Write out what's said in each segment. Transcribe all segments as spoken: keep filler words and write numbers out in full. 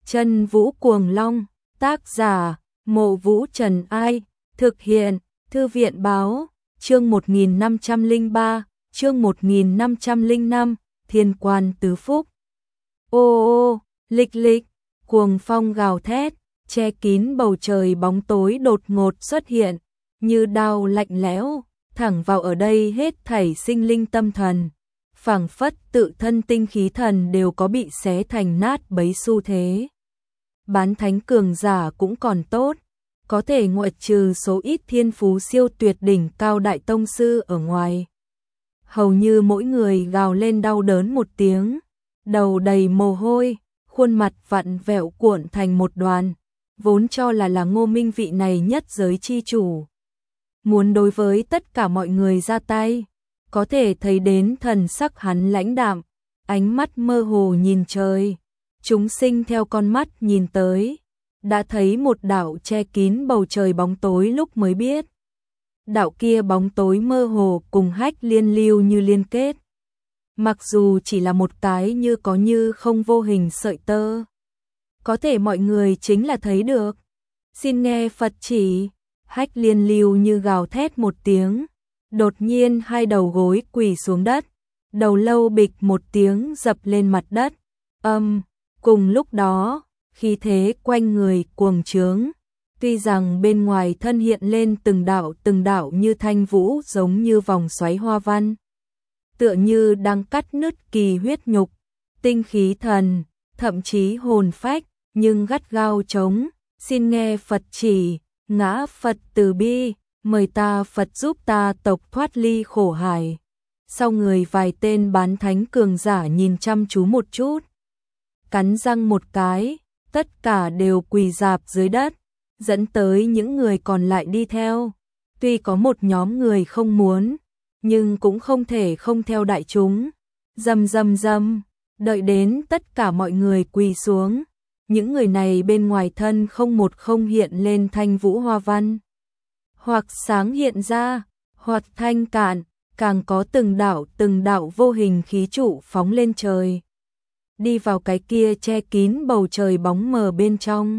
Chân Vũ Cuồng Long, tác giả, Mộ Vũ Trần Ai, thực hiện, Thư viện Báo, chương một nghìn năm trăm lẻ ba, chương một nghìn năm trăm lẻ năm, Thiên Quan Tứ Phúc. Ô ô, lịch lịch, cuồng phong gào thét, che kín bầu trời bóng tối đột ngột xuất hiện, như đao lạnh lẽo, thẳng vào ở đây hết thảy sinh linh tâm thần. Phảng phất tự thân tinh khí thần đều có bị xé thành nát bấy xu thế. Bán thánh cường giả cũng còn tốt, có thể ngoại trừ số ít thiên phú siêu tuyệt đỉnh cao đại tông sư ở ngoài. Hầu như mỗi người gào lên đau đớn một tiếng, đầu đầy mồ hôi, khuôn mặt vặn vẹo cuộn thành một đoàn, vốn cho là là Ngô Minh vị này nhất giới chi chủ. Muốn đối với tất cả mọi người ra tay, có thể thấy đến thần sắc hắn lãnh đạm, ánh mắt mơ hồ nhìn trời. Chúng sinh theo con mắt nhìn tới, đã thấy một đạo che kín bầu trời bóng tối lúc mới biết. Đạo kia bóng tối mơ hồ cùng Hách Liên lưu như liên kết. Mặc dù chỉ là một cái như có như không vô hình sợi tơ. Có thể mọi người chính là thấy được. Xin nghe Phật chỉ, Hách Liên lưu như gào thét một tiếng. Đột nhiên hai đầu gối quỳ xuống đất, đầu lâu bịch một tiếng dập lên mặt đất. Âm, cùng lúc đó, khí thế quanh người cuồng trướng. Tuy rằng bên ngoài thân hiện lên từng đạo từng đạo như thanh vũ giống như vòng xoáy hoa văn. Tựa như đang cắt nứt kỳ huyết nhục, tinh khí thần, thậm chí hồn phách, nhưng gắt gao chống. Xin nghe Phật chỉ, ngã Phật từ bi, mời ta Phật giúp ta tộc thoát ly khổ hải. Sau người vài tên bán thánh cường giả nhìn chăm chú một chút. Cắn răng một cái, tất cả đều quỳ rạp dưới đất, dẫn tới những người còn lại đi theo. Tuy có một nhóm người không muốn, nhưng cũng không thể không theo đại chúng. Rầm rầm rầm, đợi đến tất cả mọi người quỳ xuống. Những người này bên ngoài thân không một không hiện lên thanh vũ hoa văn. Hoặc sáng hiện ra, hoặc thanh cạn, càng có từng đạo từng đạo vô hình khí trụ phóng lên trời. Đi vào cái kia che kín bầu trời bóng mờ bên trong.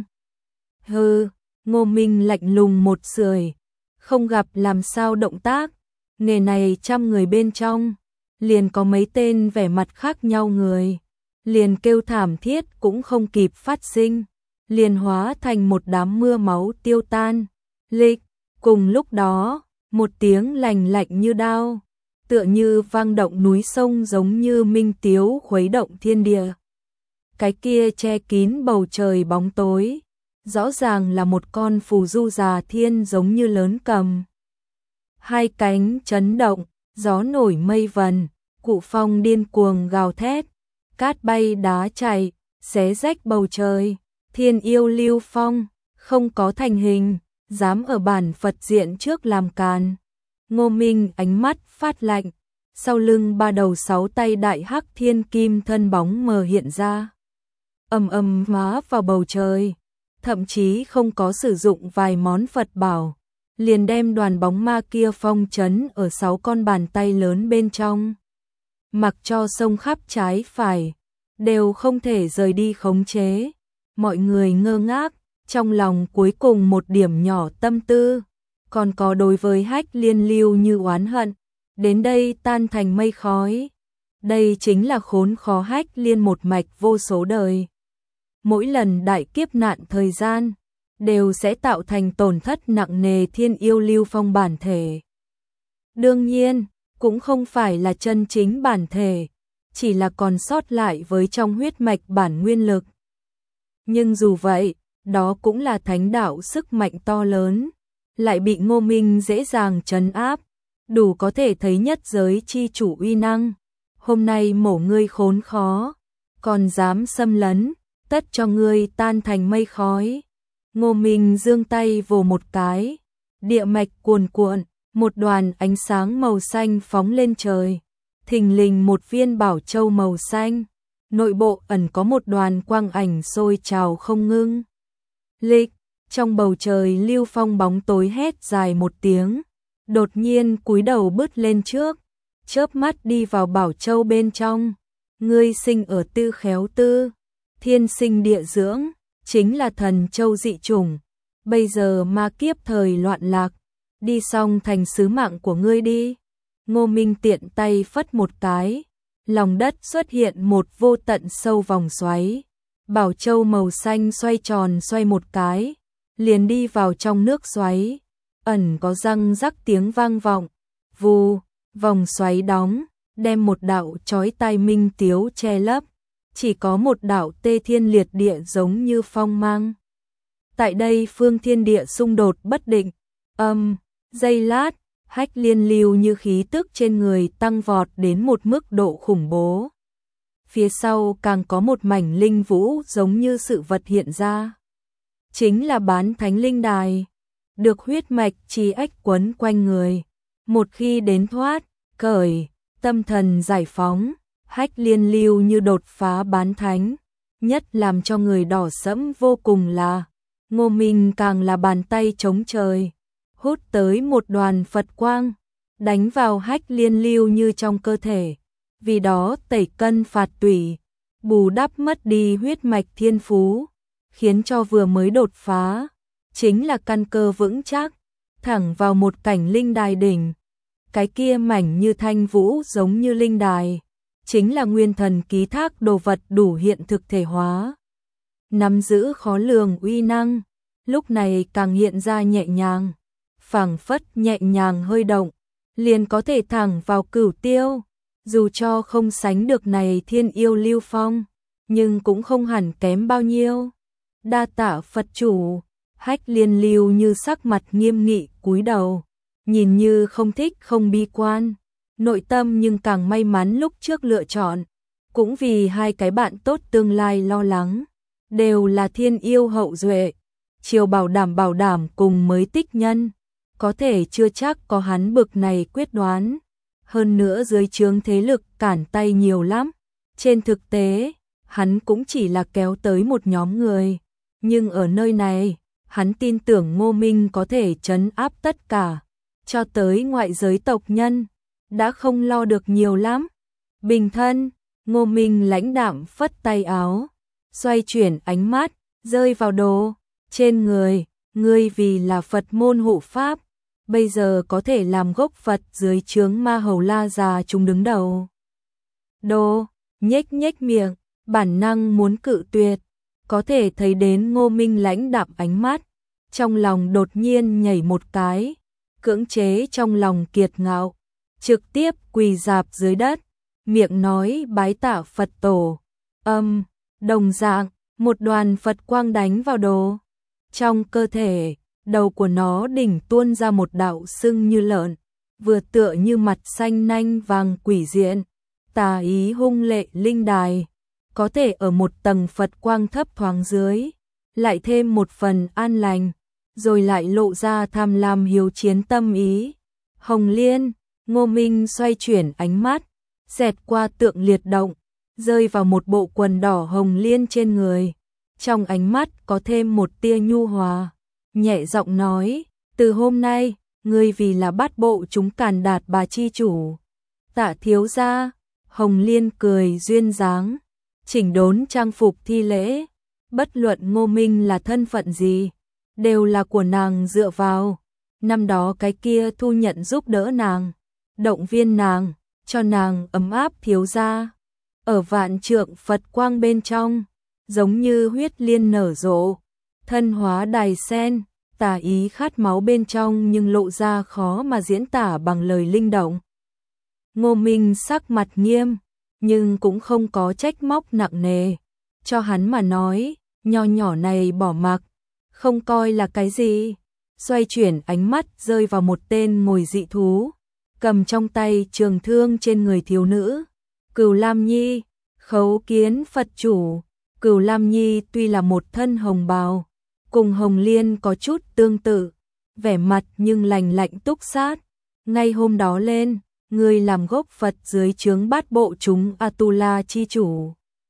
Hừ, Ngô Minh lạnh lùng một sưởi, không gặp làm sao động tác. Nghề này trăm người bên trong, liền có mấy tên vẻ mặt khác nhau người, liền kêu thảm thiết cũng không kịp phát sinh, liền hóa thành một đám mưa máu tiêu tan. Lịch, cùng lúc đó, một tiếng lành lạnh như đao, tựa như vang động núi sông giống như minh tiếu khuấy động thiên địa. Cái kia che kín bầu trời bóng tối, rõ ràng là một con phù du già thiên giống như lớn cầm. Hai cánh chấn động, gió nổi mây vần, cụ phong điên cuồng gào thét, cát bay đá chảy, xé rách bầu trời. Thiên yêu lưu phong, không có thành hình, dám ở bản Phật diện trước làm càn. Ngô Minh ánh mắt phát lạnh, sau lưng ba đầu sáu tay đại hắc thiên kim thân bóng mờ hiện ra. Ầm ầm hóa vào bầu trời, thậm chí không có sử dụng vài món Phật bảo, liền đem đoàn bóng ma kia phong trấn ở sáu con bàn tay lớn bên trong. Mặc cho sông khắp trái phải, đều không thể rời đi khống chế. Mọi người ngơ ngác, trong lòng cuối cùng một điểm nhỏ tâm tư, còn có đối với Hách Liên lưu như oán hận, đến đây tan thành mây khói. Đây chính là khốn khó Hách Liên một mạch vô số đời. Mỗi lần đại kiếp nạn thời gian, đều sẽ tạo thành tổn thất nặng nề thiên yêu lưu phong bản thể. Đương nhiên, cũng không phải là chân chính bản thể, chỉ là còn sót lại với trong huyết mạch bản nguyên lực. Nhưng dù vậy, đó cũng là thánh đạo sức mạnh to lớn, lại bị Ngô Minh dễ dàng trấn áp, đủ có thể thấy nhất giới chi chủ uy năng. Hôm nay mổ ngươi khốn khó, còn dám xâm lấn, tất cho ngươi tan thành mây khói. Ngô Minh giương tay vồ một cái, địa mạch cuồn cuộn, một đoàn ánh sáng màu xanh phóng lên trời. Thình lình một viên bảo châu màu xanh, nội bộ ẩn có một đoàn quang ảnh sôi trào không ngưng. Lịch, trong bầu trời lưu phong bóng tối hét dài một tiếng, đột nhiên cúi đầu bứt lên trước, chớp mắt đi vào bảo châu bên trong. Ngươi sinh ở tư khéo tư, thiên sinh địa dưỡng, chính là thần châu dị chủng, bây giờ ma kiếp thời loạn lạc, đi xong thành sứ mạng của ngươi đi. Ngô Minh tiện tay phất một cái, lòng đất xuất hiện một vô tận sâu vòng xoáy, bảo châu màu xanh xoay tròn xoay một cái, liền đi vào trong nước xoáy, ẩn có răng rắc tiếng vang vọng, vù, vòng xoáy đóng, đem một đạo chói tai minh tiếu che lấp, chỉ có một đạo tê thiên liệt địa giống như phong mang. Tại đây phương thiên địa xung đột bất định, âm, giây lát, Hách Liên lưu như khí tức trên người tăng vọt đến một mức độ khủng bố. Phía sau càng có một mảnh linh vũ giống như sự vật hiện ra. Chính là bán thánh linh đài, được huyết mạch chi ách quấn quanh người. Một khi đến thoát, cởi, tâm thần giải phóng, Hách Liên lưu như đột phá bán thánh. Nhất làm cho người đỏ sẫm vô cùng là, Ngô Minh càng là bàn tay chống trời, hút tới một đoàn Phật quang, đánh vào Hách Liên lưu như trong cơ thể, vì đó tẩy cân phạt tủy, bù đắp mất đi huyết mạch thiên phú, khiến cho vừa mới đột phá, chính là căn cơ vững chắc, thẳng vào một cảnh linh đài đỉnh. Cái kia mảnh như thanh vũ giống như linh đài, chính là nguyên thần ký thác đồ vật đủ hiện thực thể hóa, nắm giữ khó lường uy năng, lúc này càng hiện ra nhẹ nhàng, phảng phất nhẹ nhàng hơi động, liền có thể thẳng vào cửu tiêu, dù cho không sánh được này thiên yêu lưu phong, nhưng cũng không hẳn kém bao nhiêu. Đa tạ Phật chủ. Hách Liên lưu như sắc mặt nghiêm nghị cúi đầu, nhìn như không thích không bi quan, nội tâm nhưng càng may mắn lúc trước lựa chọn, cũng vì hai cái bạn tốt tương lai lo lắng, đều là thiên yêu hậu duệ, chiều bảo đảm bảo đảm cùng mới tích nhân, có thể chưa chắc có hắn bực này quyết đoán, hơn nữa dưới trướng thế lực cản tay nhiều lắm, trên thực tế, hắn cũng chỉ là kéo tới một nhóm người, nhưng ở nơi này, hắn tin tưởng Ngô Minh có thể trấn áp tất cả, cho tới ngoại giới tộc nhân, đã không lo được nhiều lắm. Bình thân, Ngô Minh lãnh đạm phất tay áo, xoay chuyển ánh mắt, rơi vào đồ, trên người, ngươi vì là Phật môn hộ pháp, bây giờ có thể làm gốc Phật dưới trướng ma hầu la già chúng đứng đầu. Đồ, nhếch nhếch miệng, bản năng muốn cự tuyệt, có thể thấy đến Ngô Minh lãnh đạm ánh mắt, trong lòng đột nhiên nhảy một cái, cưỡng chế trong lòng kiệt ngạo, trực tiếp quỳ rạp dưới đất, miệng nói bái tạ Phật tổ. Âm, đồng dạng, một đoàn Phật quang đánh vào đồ. Trong cơ thể, đầu của nó đỉnh tuôn ra một đạo sưng như lợn, vừa tựa như mặt xanh nanh vàng quỷ diện, tà ý hung lệ linh đài, có thể ở một tầng Phật quang thấp thoáng dưới, lại thêm một phần an lành, rồi lại lộ ra tham lam hiếu chiến tâm ý. Hồng Liên, Ngô Minh xoay chuyển ánh mắt, xẹt qua tượng liệt động, rơi vào một bộ quần đỏ hồng liên trên người. Trong ánh mắt có thêm một tia nhu hòa, nhẹ giọng nói, từ hôm nay, ngươi vì là bát bộ chúng càn đạt bà chi chủ. Tạ thiếu gia, Hồng Liên cười duyên dáng, chỉnh đốn trang phục thi lễ, bất luận Ngô Minh là thân phận gì, đều là của nàng dựa vào. Năm đó cái kia thu nhận giúp đỡ nàng, động viên nàng, cho nàng ấm áp thiếu gia. Ở vạn trượng Phật quang bên trong, giống như huyết liên nở rộ, thân hóa đài sen, tà ý khát máu bên trong nhưng lộ ra khó mà diễn tả bằng lời linh động. Ngô Minh sắc mặt nghiêm, nhưng cũng không có trách móc nặng nề, cho hắn mà nói, nho nhỏ này bỏ mặc, không coi là cái gì. Xoay chuyển ánh mắt rơi vào một tên ngồi dị thú, cầm trong tay trường thương trên người thiếu nữ, Cửu Lam Nhi, khấu kiến Phật chủ. Cửu Lam Nhi tuy là một thân hồng bào, cùng Hồng Liên có chút tương tự, vẻ mặt nhưng lành lạnh túc sát. Ngay hôm đó lên, người làm gốc Phật dưới trướng bát bộ chúng Atula chi chủ.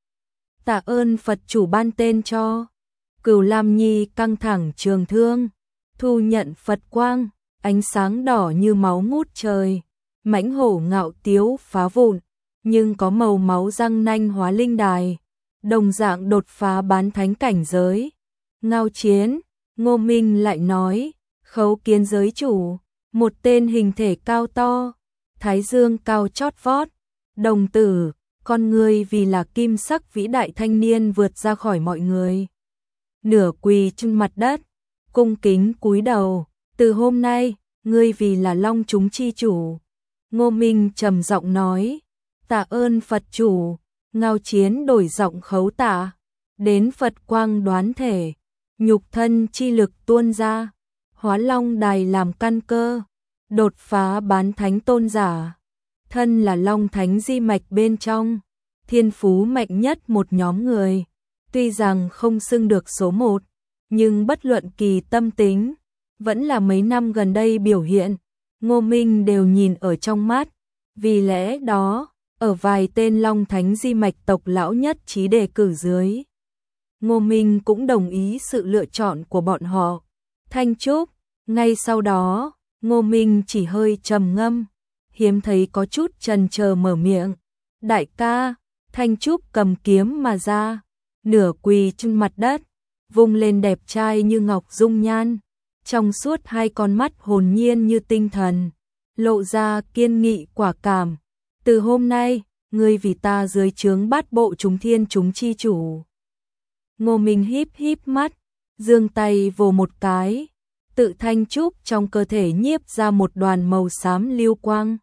Tạ ơn Phật chủ ban tên cho. Cửu Lam Nhi căng thẳng trường thương, thu nhận Phật quang, ánh sáng đỏ như máu ngút trời, mãnh hổ ngạo tiếu phá vụn, nhưng có màu máu răng nanh hóa linh đài, đồng dạng đột phá bán thánh cảnh giới, Ngao Chiến, Ngô Minh lại nói, Khấu Kiến giới chủ, một tên hình thể cao to, thái dương cao chót vót, đồng tử, con người vì là kim sắc vĩ đại thanh niên vượt ra khỏi mọi người. Nửa quỳ trên mặt đất, cung kính cúi đầu, từ hôm nay, ngươi vì là Long chúng chi chủ. Ngô Minh trầm giọng nói, tạ ơn Phật chủ. Ngao Chiến đổi giọng khấu tạ, đến Phật quang đoán thể, nhục thân chi lực tuôn ra, hóa long đài làm căn cơ, đột phá bán thánh tôn giả. Thân là long thánh di mạch bên trong, thiên phú mạnh nhất một nhóm người, tuy rằng không xưng được số một, nhưng bất luận kỳ tâm tính, vẫn là mấy năm gần đây biểu hiện, Ngô Minh đều nhìn ở trong mắt, vì lẽ đó, ở vài tên long thánh di mạch tộc lão nhất trí đề cử dưới, Ngô Minh cũng đồng ý sự lựa chọn của bọn họ. Thanh Trúc, ngay sau đó, Ngô Minh chỉ hơi trầm ngâm, hiếm thấy có chút chần chờ mở miệng. Đại ca, Thanh Trúc cầm kiếm mà ra, nửa quỳ trên mặt đất, vung lên đẹp trai như ngọc dung nhan, trong suốt hai con mắt hồn nhiên như tinh thần, lộ ra kiên nghị quả cảm. Từ hôm nay, ngươi vì ta dưới trướng bát bộ chúng thiên chúng chi chủ. Ngô Minh híp híp mắt, giương tay vồ một cái, tự Thanh Trúc trong cơ thể nhiếp ra một đoàn màu xám lưu quang.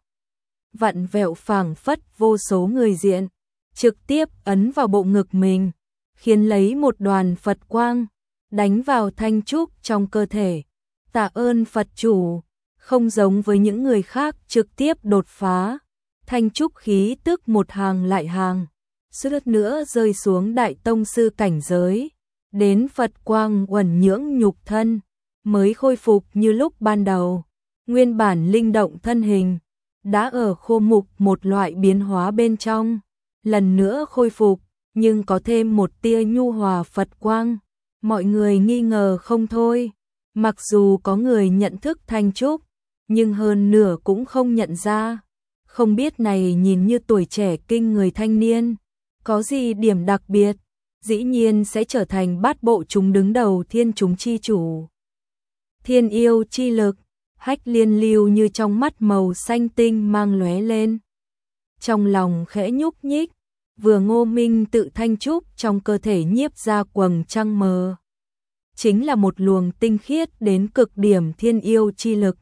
Vặn vẹo phảng phất vô số người diện, trực tiếp ấn vào bộ ngực mình, khiến lấy một đoàn Phật quang, đánh vào Thanh Trúc trong cơ thể. Tạ ơn Phật chủ, không giống với những người khác trực tiếp đột phá. Thanh Trúc khí tức một hàng lại hàng, suýt nữa rơi xuống đại tông sư cảnh giới, đến Phật quang uẩn nhưỡng nhục thân, mới khôi phục như lúc ban đầu. Nguyên bản linh động thân hình, đã ở khô mục một loại biến hóa bên trong, lần nữa khôi phục, nhưng có thêm một tia nhu hòa Phật quang. Mọi người nghi ngờ không thôi, mặc dù có người nhận thức Thanh Trúc, nhưng hơn nửa cũng không nhận ra. Không biết này nhìn như tuổi trẻ kinh người thanh niên, có gì điểm đặc biệt, dĩ nhiên sẽ trở thành bát bộ chúng đứng đầu thiên chúng chi chủ. Thiên yêu chi lực, hách liên lưu như trong mắt màu xanh tinh mang lóe lên. Trong lòng khẽ nhúc nhích, vừa Ngô Minh tự Thanh Trúc trong cơ thể nhiếp ra quầng trăng mờ. Chính là một luồng tinh khiết đến cực điểm thiên yêu chi lực.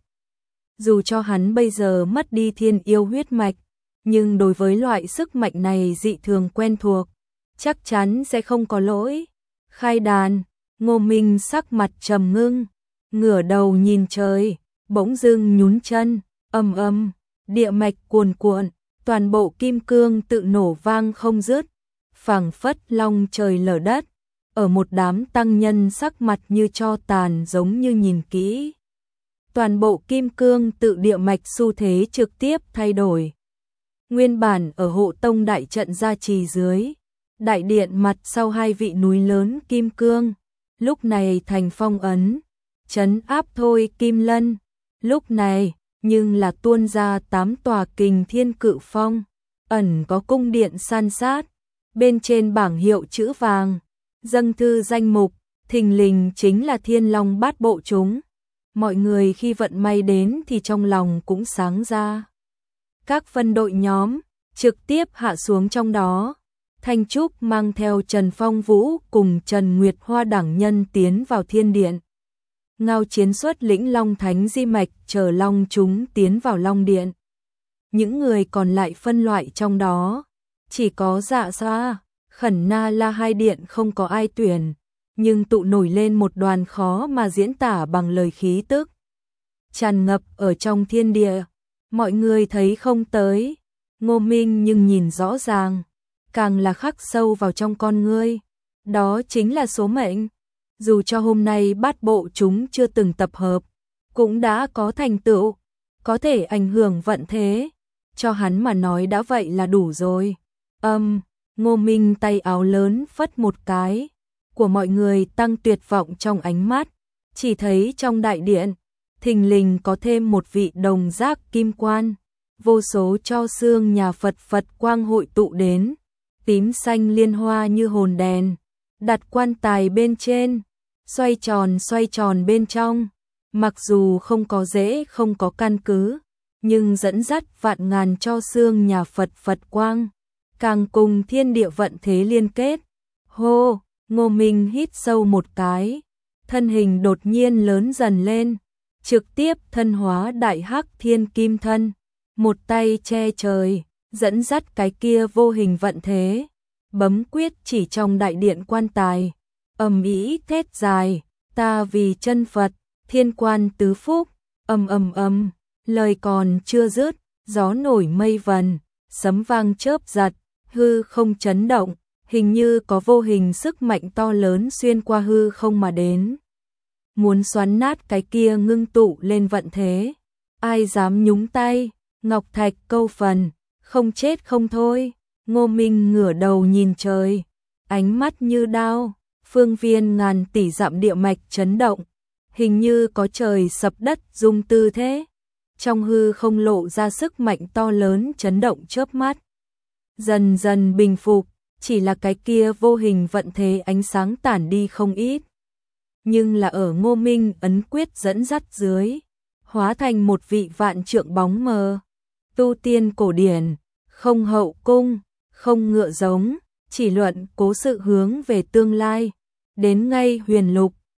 Dù cho hắn bây giờ mất đi thiên yêu huyết mạch, nhưng đối với loại sức mạnh này dị thường quen thuộc, chắc chắn sẽ không có lỗi. Khai đàn, Ngô Minh sắc mặt trầm ngưng, ngửa đầu nhìn trời, bỗng dưng nhún chân, ầm ầm, địa mạch cuồn cuộn, toàn bộ kim cương tự nổ vang không dứt, phảng phất long trời lở đất, ở một đám tăng nhân sắc mặt như tro tàn giống như nhìn kỹ. Toàn bộ kim cương tự địa mạch xu thế trực tiếp thay đổi. Nguyên bản ở hộ tông đại trận gia trì dưới, đại điện mặt sau hai vị núi lớn kim cương, lúc này thành phong ấn, trấn áp thôi kim lân, lúc này nhưng là tuôn ra tám tòa kình thiên cự phong, ẩn có cung điện san sát, bên trên bảng hiệu chữ vàng, dâng thư danh mục, thình lình chính là Thiên Long bát bộ chúng. Mọi người khi vận may đến thì trong lòng cũng sáng ra. Các phân đội nhóm trực tiếp hạ xuống trong đó. Thanh Trúc mang theo Trần Phong Vũ cùng Trần Nguyệt Hoa đẳng nhân tiến vào thiên điện. Ngao Chiến xuất lĩnh Long Thánh di mạch chờ Long chúng tiến vào Long Điện. Những người còn lại phân loại trong đó, chỉ có Dạ Xoa, Khẩn Na La hai điện không có ai tuyển, nhưng tụ nổi lên một đoàn khó mà diễn tả bằng lời khí tức. Tràn ngập ở trong thiên địa, mọi người thấy không tới, Ngô Minh nhưng nhìn rõ ràng, càng là khắc sâu vào trong con ngươi, đó chính là số mệnh. Dù cho hôm nay bát bộ chúng chưa từng tập hợp, cũng đã có thành tựu, có thể ảnh hưởng vận thế, cho hắn mà nói đã vậy là đủ rồi. Âm, Ngô Minh tay áo lớn phất một cái, của mọi người tăng tuyệt vọng trong ánh mắt, chỉ thấy trong đại điện, thình lình có thêm một vị đồng giác kim quan, vô số cho xương nhà Phật Phật quang hội tụ đến, tím xanh liên hoa như hồn đèn, đặt quan tài bên trên, xoay tròn xoay tròn bên trong, mặc dù không có dễ không có căn cứ, nhưng dẫn dắt vạn ngàn cho xương nhà Phật Phật quang, càng cùng thiên địa vận thế liên kết. Hô, Ngô Minh hít sâu một cái, thân hình đột nhiên lớn dần lên, trực tiếp thân hóa đại hắc thiên kim thân, một tay che trời, dẫn dắt cái kia vô hình vận thế, bấm quyết chỉ trong đại điện quan tài, ầm ĩ thét dài, ta vì chân Phật, thiên quan tứ phúc, ầm ầm ầm, lời còn chưa dứt, gió nổi mây vần, sấm vang chớp giật, hư không chấn động, hình như có vô hình sức mạnh to lớn xuyên qua hư không mà đến, muốn xoắn nát cái kia ngưng tụ lên vận thế. Ai dám nhúng tay? Ngọc Thạch câu phần, không chết không thôi. Ngô Minh ngửa đầu nhìn trời, ánh mắt như đao, phương viên ngàn tỷ dặm địa mạch chấn động, hình như có trời sập đất rung tư thế. Trong hư không lộ ra sức mạnh to lớn chấn động chớp mắt, dần dần bình phục, chỉ là cái kia vô hình vận thế ánh sáng tản đi không ít. Nhưng là ở Ngô Minh ấn quyết dẫn dắt dưới, hóa thành một vị vạn trượng bóng mờ. Tu tiên cổ điển, không hậu cung, không ngựa giống, chỉ luận cố sự hướng về tương lai, đến ngay huyền lục,